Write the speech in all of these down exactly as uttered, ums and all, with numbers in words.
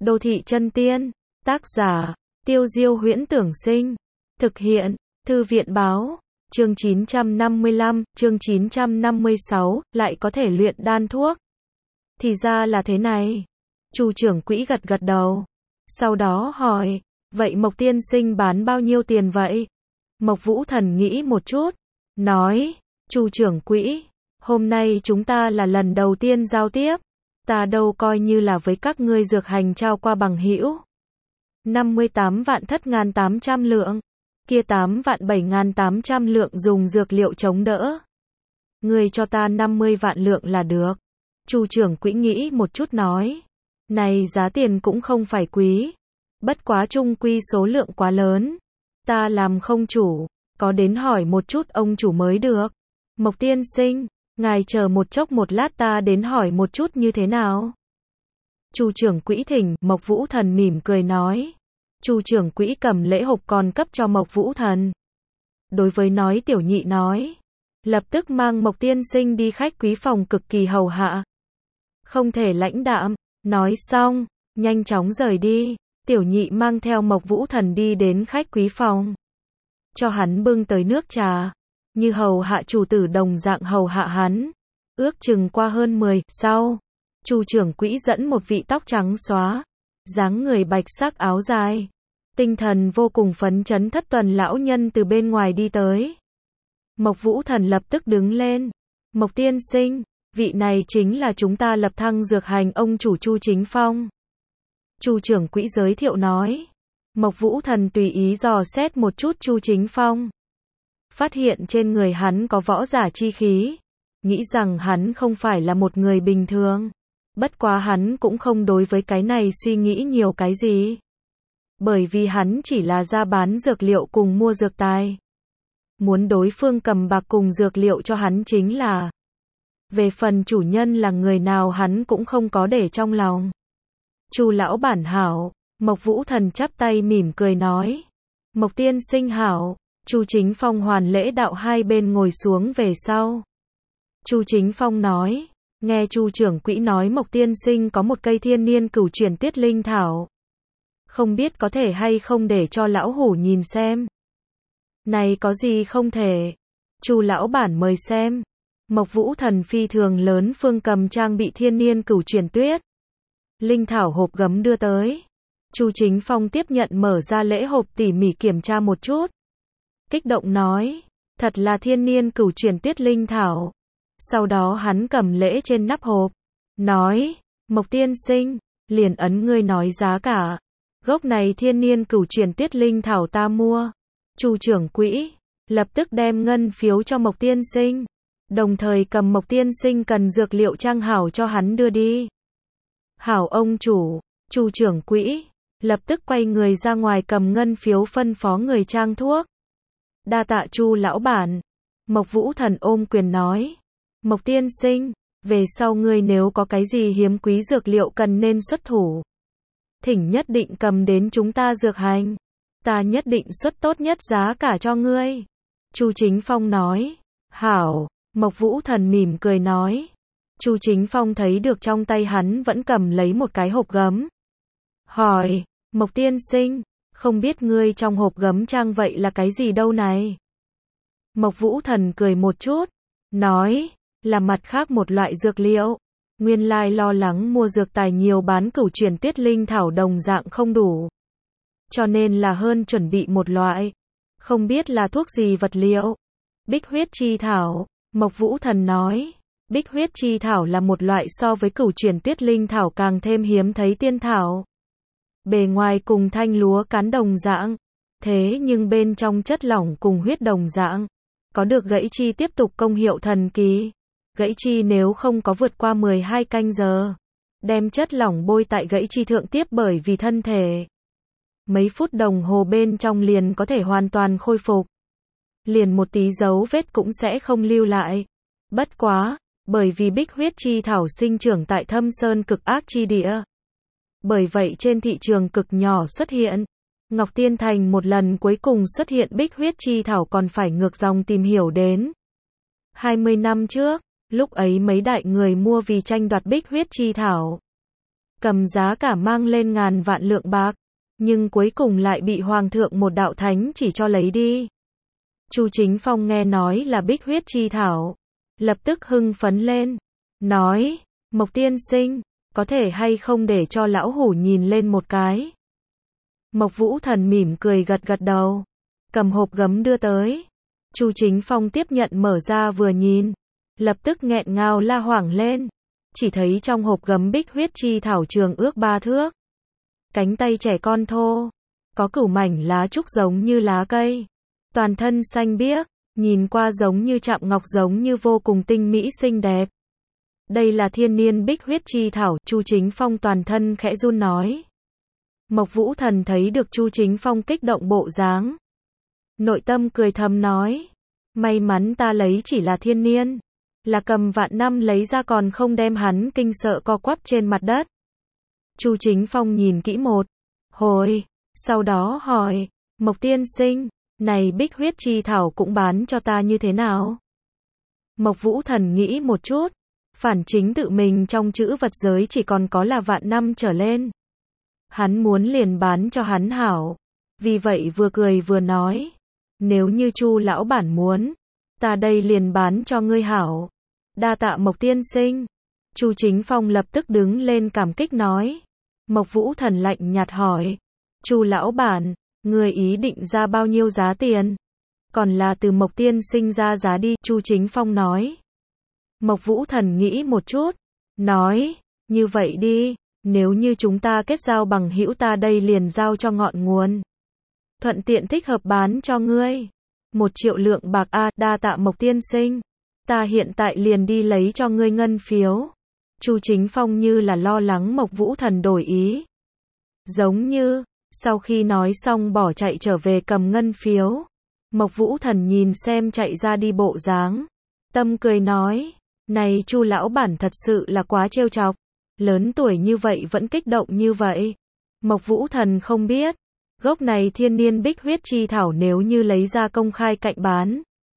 Đô thị chân tiên, tác giả, Tiêu Diêu Huyễn Tưởng Sinh, thực hiện, Thư viện Báo, chương chín trăm năm mươi lăm, chương chín trăm năm mươi sáu, lại có thể luyện đan thuốc. Thì ra là thế này. Chu trưởng quỹ gật gật đầu. Sau đó hỏi, vậy Mộc tiên sinh bán bao nhiêu tiền vậy? Mộc Vũ Thần nghĩ một chút, nói, Chu trưởng quỹ, hôm nay chúng ta là lần đầu tiên giao tiếp, ta đâu coi như là với các ngươi dược hành trao qua bằng hữu. năm mươi tám vạn thất ngàn tám trăm lượng, kia tám vạn bảy ngàn tám trăm lượng dùng dược liệu chống đỡ. Ngươi cho ta năm mươi vạn lượng là được. Chu trưởng quỹ nghĩ một chút nói, này giá tiền cũng không phải quý, bất quá chung quy số lượng quá lớn, ta làm không chủ, có đến hỏi một chút ông chủ mới được. Mộc tiên sinh, ngài chờ một chốc một lát ta đến hỏi một chút như thế nào? Chu trưởng quỹ thỉnh. Mộc Vũ Thần mỉm cười nói. Chu trưởng quỹ cầm lễ hộp còn cấp cho Mộc Vũ Thần. Đối với nói tiểu nhị nói, lập tức mang Mộc tiên sinh đi khách quý phòng cực kỳ hầu hạ, không thể lãnh đạm. Nói xong, nhanh chóng rời đi. Tiểu nhị mang theo Mộc Vũ Thần đi đến khách quý phòng, cho hắn bưng tới nước trà, như hầu hạ chủ tử đồng dạng hầu hạ hắn. Ước chừng qua hơn mười sau, Chu trưởng quỹ dẫn một vị tóc trắng xóa, dáng người bạch sắc áo dài, tinh thần vô cùng phấn chấn thất tuần lão nhân từ bên ngoài đi tới. Mộc Vũ Thần lập tức đứng lên. Mộc tiên sinh, vị này chính là chúng ta lập thăng dược hành ông chủ Chu Chính Phong. Chu trưởng quỹ giới thiệu nói. Mộc Vũ Thần tùy ý dò xét một chút Chu Chính Phong, phát hiện trên người hắn có võ giả chi khí, nghĩ rằng hắn không phải là một người bình thường. Bất quá hắn cũng không đối với cái này suy nghĩ nhiều cái gì, bởi vì hắn chỉ là ra bán dược liệu cùng mua dược tài, muốn đối phương cầm bạc cùng dược liệu cho hắn chính là. Về phần chủ nhân là người nào hắn cũng không có để trong lòng. Chu lão bản hảo. Mộc Vũ Thần chắp tay mỉm cười nói. Mộc tiên sinh hảo. Chu Chính Phong hoàn lễ đạo hai bên ngồi xuống về sau. Chu Chính Phong nói, nghe Chu trưởng quỹ nói Mộc tiên sinh có một cây thiên niên cửu chuyển tuyết linh thảo, không biết có thể hay không để cho lão hủ nhìn xem. Này có gì không thể. Chu lão bản mời xem. Mộc Vũ Thần phi thường lớn phương cầm trang bị thiên niên cửu chuyển tuyết linh thảo hộp gấm đưa tới. Chu Chính Phong tiếp nhận mở ra lễ hộp tỉ mỉ kiểm tra một chút, kích động nói, thật là thiên niên cửu chuyển tuyết linh thảo. Sau đó hắn cầm lễ trên nắp hộp, nói, Mộc tiên sinh, liền ấn ngươi nói giá cả. Gốc này thiên niên cửu chuyển tuyết linh thảo ta mua. Chu trưởng quỹ lập tức đem ngân phiếu cho Mộc tiên sinh, đồng thời cầm Mộc tiên sinh cần dược liệu trang hảo cho hắn đưa đi. Hảo ông chủ. Chu trưởng quỹ lập tức quay người ra ngoài cầm ngân phiếu phân phó người trang thuốc. Đa tạ Chu lão bản. Mộc Vũ Thần ôm quyền nói. Mộc tiên sinh, về sau ngươi nếu có cái gì hiếm quý dược liệu cần nên xuất thủ, thỉnh nhất định cầm đến chúng ta dược hành, ta nhất định xuất tốt nhất giá cả cho ngươi. Chu Chính Phong nói. Hảo. Mộc Vũ Thần mỉm cười nói. Chu Chính Phong thấy được trong tay hắn vẫn cầm lấy một cái hộp gấm, hỏi, Mộc tiên sinh, không biết ngươi trong hộp gấm trang vậy là cái gì đâu này? Mộc Vũ Thần cười một chút, nói, là mặt khác một loại dược liệu. Nguyên lai lo lắng mua dược tài nhiều bán cửu chuyển tuyết linh thảo đồng dạng không đủ, cho nên là hơn chuẩn bị một loại, không biết là thuốc gì vật liệu. Bích huyết chi thảo. Mộc Vũ Thần nói. Bích huyết chi thảo là một loại so với cửu chuyển tuyết linh thảo càng thêm hiếm thấy tiên thảo. Bề ngoài cùng thanh lúa cán đồng dạng, thế nhưng bên trong chất lỏng cùng huyết đồng dạng, có được gãy chi tiếp tục công hiệu thần kỳ. Gãy chi nếu không có vượt qua mười hai canh giờ, đem chất lỏng bôi tại gãy chi thượng tiếp bởi vì thân thể, mấy phút đồng hồ bên trong liền có thể hoàn toàn khôi phục, liền một tí dấu vết cũng sẽ không lưu lại. Bất quá, bởi vì bích huyết chi thảo sinh trưởng tại thâm sơn cực ác chi địa, bởi vậy trên thị trường cực nhỏ xuất hiện. Ngọc Tiên Thành một lần cuối cùng xuất hiện bích huyết chi thảo còn phải ngược dòng tìm hiểu đến hai mươi năm trước, lúc ấy mấy đại người mua vì tranh đoạt bích huyết chi thảo, cầm giá cả mang lên ngàn vạn lượng bạc, nhưng cuối cùng lại bị Hoàng thượng một đạo thánh chỉ cho lấy đi. Chu Chính Phong nghe nói là bích huyết chi thảo, lập tức hưng phấn lên, nói, Mộc tiên sinh, có thể hay không để cho lão hủ nhìn lên một cái. Mộc Vũ Thần mỉm cười gật gật đầu, cầm hộp gấm đưa tới. Chu Chính Phong tiếp nhận mở ra vừa nhìn, lập tức nghẹn ngào la hoảng lên, chỉ thấy trong hộp gấm bích huyết chi thảo trường ước ba thước. Cánh tay trẻ con thô, có cửu mảnh lá trúc giống như lá cây, toàn thân xanh biếc, nhìn qua giống như chạm ngọc giống như vô cùng tinh mỹ xinh đẹp. Đây là thiên niên bích huyết chi thảo, Chu Chính Phong toàn thân khẽ run nói. Mộc Vũ Thần thấy được Chu Chính Phong kích động bộ dáng, nội tâm cười thầm nói, may mắn ta lấy chỉ là thiên niên, là cầm vạn năm lấy ra còn không đem hắn kinh sợ co quắp trên mặt đất. Chu Chính Phong nhìn kỹ một hồi, sau đó hỏi, Mộc tiên sinh, này bích huyết chi thảo cũng bán cho ta như thế nào? Mộc Vũ Thần nghĩ một chút, phản chính tự mình trong chữ vật giới chỉ còn có là vạn năm trở lên. Hắn muốn liền bán cho hắn hảo, vì vậy vừa cười vừa nói, nếu như Chu lão bản muốn, ta đây liền bán cho ngươi hảo. Đa tạ Mộc tiên sinh. Chu Chính Phong lập tức đứng lên cảm kích nói. Mộc Vũ Thần lạnh nhạt hỏi, Chu lão bản, ngươi ý định ra bao nhiêu giá tiền? Còn là từ Mộc tiên sinh ra giá đi, Chu Chính Phong nói. Mộc Vũ Thần nghĩ một chút, nói, như vậy đi, nếu như chúng ta kết giao bằng hữu ta đây liền giao cho ngọn nguồn. Thuận tiện thích hợp bán cho ngươi. Một triệu lượng bạc a, đa tạ Mộc tiên sinh. Ta hiện tại liền đi lấy cho ngươi ngân phiếu. Chu Chính Phong như là lo lắng Mộc Vũ Thần đổi ý. Giống như, sau khi nói xong bỏ chạy trở về cầm ngân phiếu. Mộc Vũ Thần nhìn xem chạy ra đi bộ dáng, tâm cười nói, này Chu lão bản thật sự là quá trêu chọc, lớn tuổi như vậy vẫn kích động như vậy. Mộc Vũ Thần không biết, gốc này thiên niên bích huyết chi thảo nếu như lấy ra công khai cạnh bán,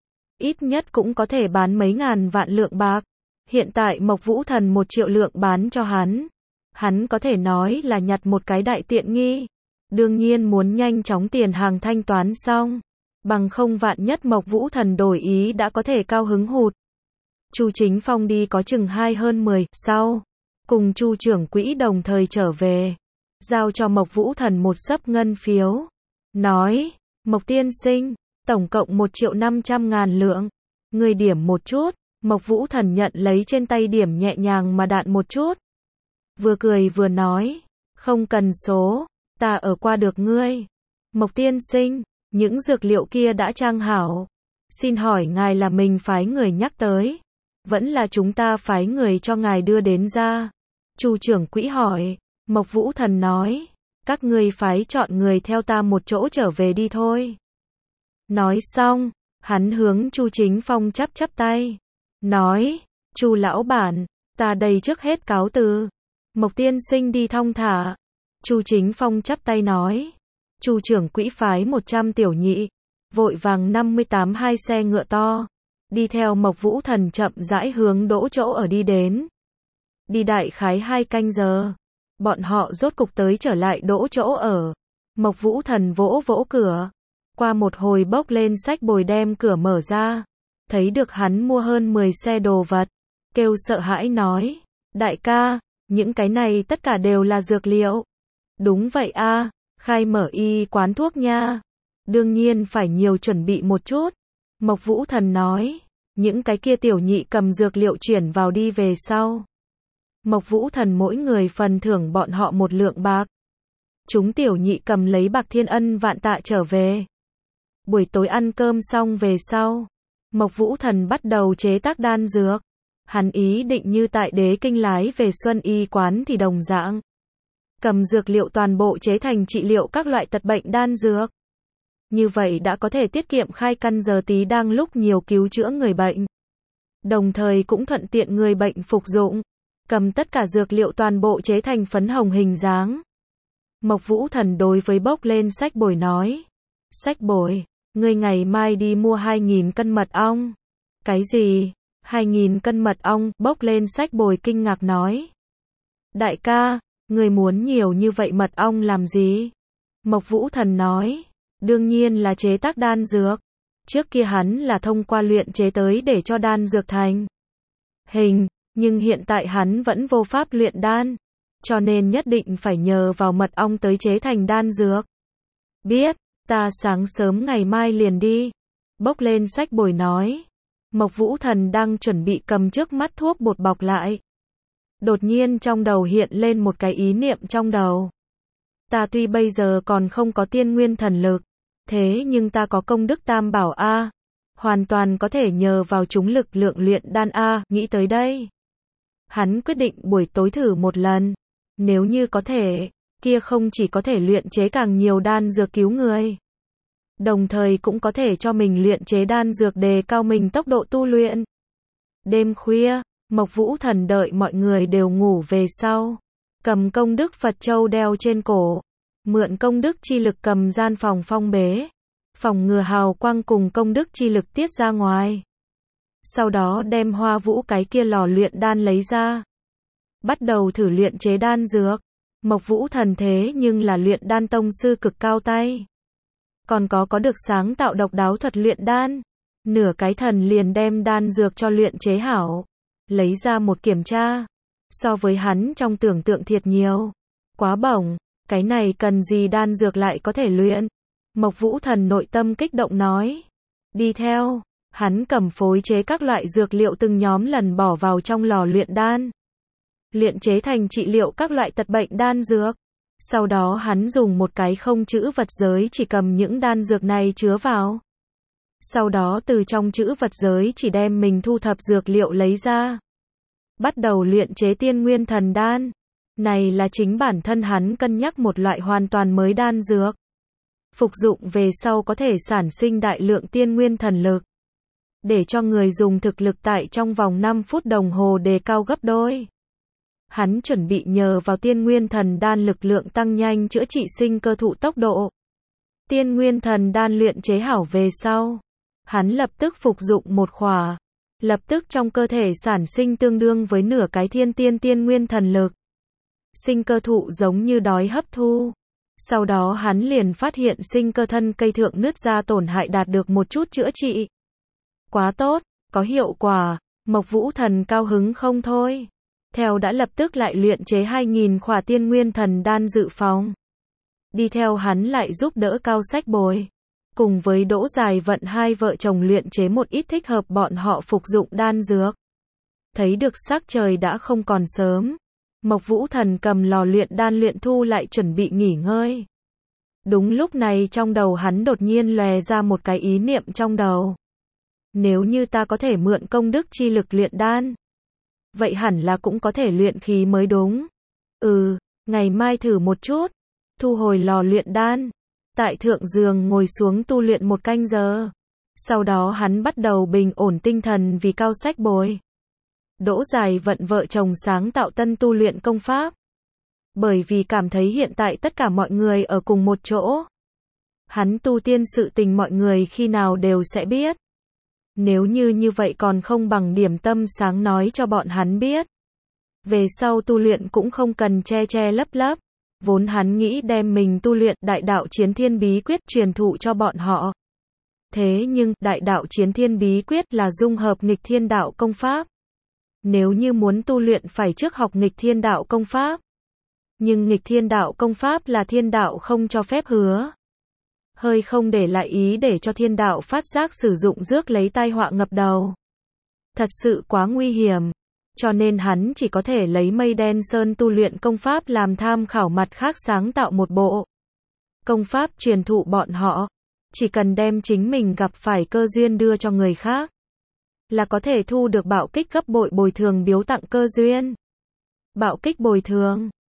ít nhất cũng có thể bán mấy ngàn vạn lượng bạc. Hiện tại Mộc Vũ Thần một triệu lượng bán cho hắn, hắn có thể nói là nhặt một cái đại tiện nghi. Đương nhiên muốn nhanh chóng tiền hàng thanh toán xong, bằng không vạn nhất Mộc Vũ Thần đổi ý đã có thể cao hứng hụt. Chu Chính Phong đi có chừng hai hơn mười, sau, cùng Chu trưởng quỹ đồng thời trở về, giao cho Mộc Vũ Thần một xấp ngân phiếu, nói, Mộc tiên sinh, tổng cộng một triệu năm trăm ngàn lượng, người điểm một chút. Mộc Vũ Thần nhận lấy trên tay điểm nhẹ nhàng mà đạn một chút, vừa cười vừa nói, không cần số, ta ở qua được ngươi. Mộc tiên sinh, những dược liệu kia đã trang hảo, xin hỏi ngài là mình phái người nhắc tới, vẫn là chúng ta phái người cho ngài đưa đến ra? Chu trưởng quỹ hỏi. Mộc Vũ Thần nói, các ngươi phái chọn người theo ta một chỗ trở về đi thôi. Nói xong, hắn hướng Chu Chính Phong chắp chắp tay, nói, Chu lão bản, ta đây trước hết cáo từ. Mộc tiên sinh đi thong thả. Chu Chính Phong chắp tay nói. Chu trưởng quỹ phái một trăm tiểu nhị, vội vàng năm mươi tám hai xe ngựa to, đi theo Mộc Vũ Thần chậm rãi hướng đỗ chỗ ở đi đến. Đi đại khái hai canh giờ, bọn họ rốt cục tới trở lại đỗ chỗ ở. Mộc Vũ Thần vỗ vỗ cửa, qua một hồi bốc lên xách bồi đem cửa mở ra, thấy được hắn mua hơn mười xe đồ vật, kêu sợ hãi nói, đại ca, những cái này tất cả đều là dược liệu. Đúng vậy a, khai mở y quán thuốc nha. Đương nhiên phải nhiều chuẩn bị một chút. Mộc Vũ Thần nói, những cái kia tiểu nhị cầm dược liệu chuyển vào đi về sau. Mộc Vũ Thần mỗi người phần thưởng bọn họ một lượng bạc. Chúng tiểu nhị cầm lấy bạc thiên ân vạn tạ trở về. Buổi tối ăn cơm xong về sau, Mộc Vũ Thần bắt đầu chế tác đan dược. Hắn ý định như tại Đế Kinh lái về Xuân Y quán thì đồng dạng. Cầm dược liệu toàn bộ chế thành trị liệu các loại tật bệnh đan dược. Như vậy đã có thể tiết kiệm khai căn giờ tí đang lúc nhiều cứu chữa người bệnh. Đồng thời cũng thuận tiện người bệnh phục dụng. Cầm tất cả dược liệu toàn bộ chế thành phấn hồng hình dáng. Mộc Vũ Thần đối với bốc lên sách bồi nói. Sách bồi, ngươi ngày mai đi mua hai nghìn cân mật ong. Cái gì? hai nghìn cân mật ong, bốc lên sách bồi kinh ngạc nói. Đại ca, Người muốn nhiều như vậy mật ong làm gì? Mộc Vũ Thần nói. Đương nhiên là chế tác đan dược. Trước kia hắn là thông qua luyện chế tới để cho đan dược thành hình, nhưng hiện tại hắn vẫn vô pháp luyện đan, cho nên nhất định phải nhờ vào mật ong tới chế thành đan dược. Biết, ta sáng sớm ngày mai liền đi. Bốc lên sách bồi nói. Mộc Vũ Thần đang chuẩn bị cầm trước mắt thuốc bột bọc lại. Đột nhiên trong đầu hiện lên một cái ý niệm trong đầu. Ta tuy bây giờ còn không có tiên nguyên thần lực, thế nhưng ta có công đức tam bảo A. Hoàn toàn có thể nhờ vào chúng lực lượng luyện đan A. Nghĩ tới đây, hắn quyết định buổi tối thử một lần. Nếu như có thể, kia không chỉ có thể luyện chế càng nhiều đan dược cứu người, đồng thời cũng có thể cho mình luyện chế đan dược đề cao mình tốc độ tu luyện. Đêm khuya, Mộc Vũ Thần đợi mọi người đều ngủ về sau, cầm công đức Phật châu đeo trên cổ, mượn công đức chi lực cầm gian phòng phong bế, phòng ngừa hào quang cùng công đức chi lực tiết ra ngoài. Sau đó đem Hoa Vũ cái kia lò luyện đan lấy ra, bắt đầu thử luyện chế đan dược. Mộc Vũ Thần thế nhưng là luyện đan tông sư cực cao tay, còn có có được sáng tạo độc đáo thuật luyện đan. Nửa cái thần liền đem đan dược cho luyện chế hảo, lấy ra một kiểm tra, so với hắn trong tưởng tượng thiệt nhiều. Quá bổng, cái này cần gì đan dược lại có thể luyện? Mộc Vũ Thần nội tâm kích động nói. Đi theo, hắn cầm phối chế các loại dược liệu từng nhóm lần bỏ vào trong lò luyện đan, luyện chế thành trị liệu các loại tật bệnh đan dược. Sau đó hắn dùng một cái không chữ vật giới chỉ cầm những đan dược này chứa vào. Sau đó từ trong chữ vật giới chỉ đem mình thu thập dược liệu lấy ra, bắt đầu luyện chế tiên nguyên thần đan. Này là chính bản thân hắn cân nhắc một loại hoàn toàn mới đan dược, phục dụng về sau có thể sản sinh đại lượng tiên nguyên thần lực, để cho người dùng thực lực tại trong vòng năm phút đồng hồ đề cao gấp đôi. Hắn chuẩn bị nhờ vào tiên nguyên thần đan lực lượng tăng nhanh chữa trị sinh cơ thụ tốc độ. Tiên nguyên thần đan luyện chế hảo về sau, hắn lập tức phục dụng một khỏa, lập tức trong cơ thể sản sinh tương đương với nửa cái thiên tiên tiên nguyên thần lực. Sinh cơ thụ giống như đói hấp thu. Sau đó hắn liền phát hiện sinh cơ thân cây thượng nứt ra tổn hại đạt được một chút chữa trị. Quá tốt, có hiệu quả. Mộc Vũ Thần cao hứng không thôi. Theo đã lập tức lại luyện chế hai nghìn khỏa tiên nguyên thần đan dự phòng. Đi theo hắn lại giúp đỡ Cao Sách Bồi, cùng với Đỗ Dài Vận hai vợ chồng luyện chế một ít thích hợp bọn họ phục dụng đan dược. Thấy được sắc trời đã không còn sớm, Mộc Vũ Thần cầm lò luyện đan luyện thu lại chuẩn bị nghỉ ngơi. Đúng lúc này trong đầu hắn đột nhiên lòe ra một cái ý niệm trong đầu. Nếu như ta có thể mượn công đức chi lực luyện đan, vậy hẳn là cũng có thể luyện khí mới đúng. Ừ, ngày mai thử một chút. Thu hồi lò luyện đan, tại thượng giường ngồi xuống tu luyện một canh giờ. Sau đó hắn bắt đầu bình ổn tinh thần vì Cao Sách Bồi, Đỗ Dài Vận vợ chồng sáng tạo tân tu luyện công pháp. Bởi vì cảm thấy hiện tại tất cả mọi người ở cùng một chỗ, hắn tu tiên sự tình mọi người khi nào đều sẽ biết. Nếu như như vậy còn không bằng điểm tâm sáng nói cho bọn hắn biết. Về sau tu luyện cũng không cần che che lấp lấp. Vốn hắn nghĩ đem mình tu luyện đại đạo chiến thiên bí quyết truyền thụ cho bọn họ. Thế nhưng, đại đạo chiến thiên bí quyết là dung hợp nghịch thiên đạo công pháp. Nếu như muốn tu luyện phải trước học nghịch thiên đạo công pháp. Nhưng nghịch thiên đạo công pháp là thiên đạo không cho phép hứa. Hơi không để lại ý để cho thiên đạo phát giác sử dụng rước lấy tai họa ngập đầu. Thật sự quá nguy hiểm. Cho nên hắn chỉ có thể lấy Mây Đen Sơn tu luyện công pháp làm tham khảo, mặt khác sáng tạo một bộ công pháp truyền thụ bọn họ. Chỉ cần đem chính mình gặp phải cơ duyên đưa cho người khác, là có thể thu được bạo kích gấp bội bồi thường biếu tặng cơ duyên. Bạo kích bồi thường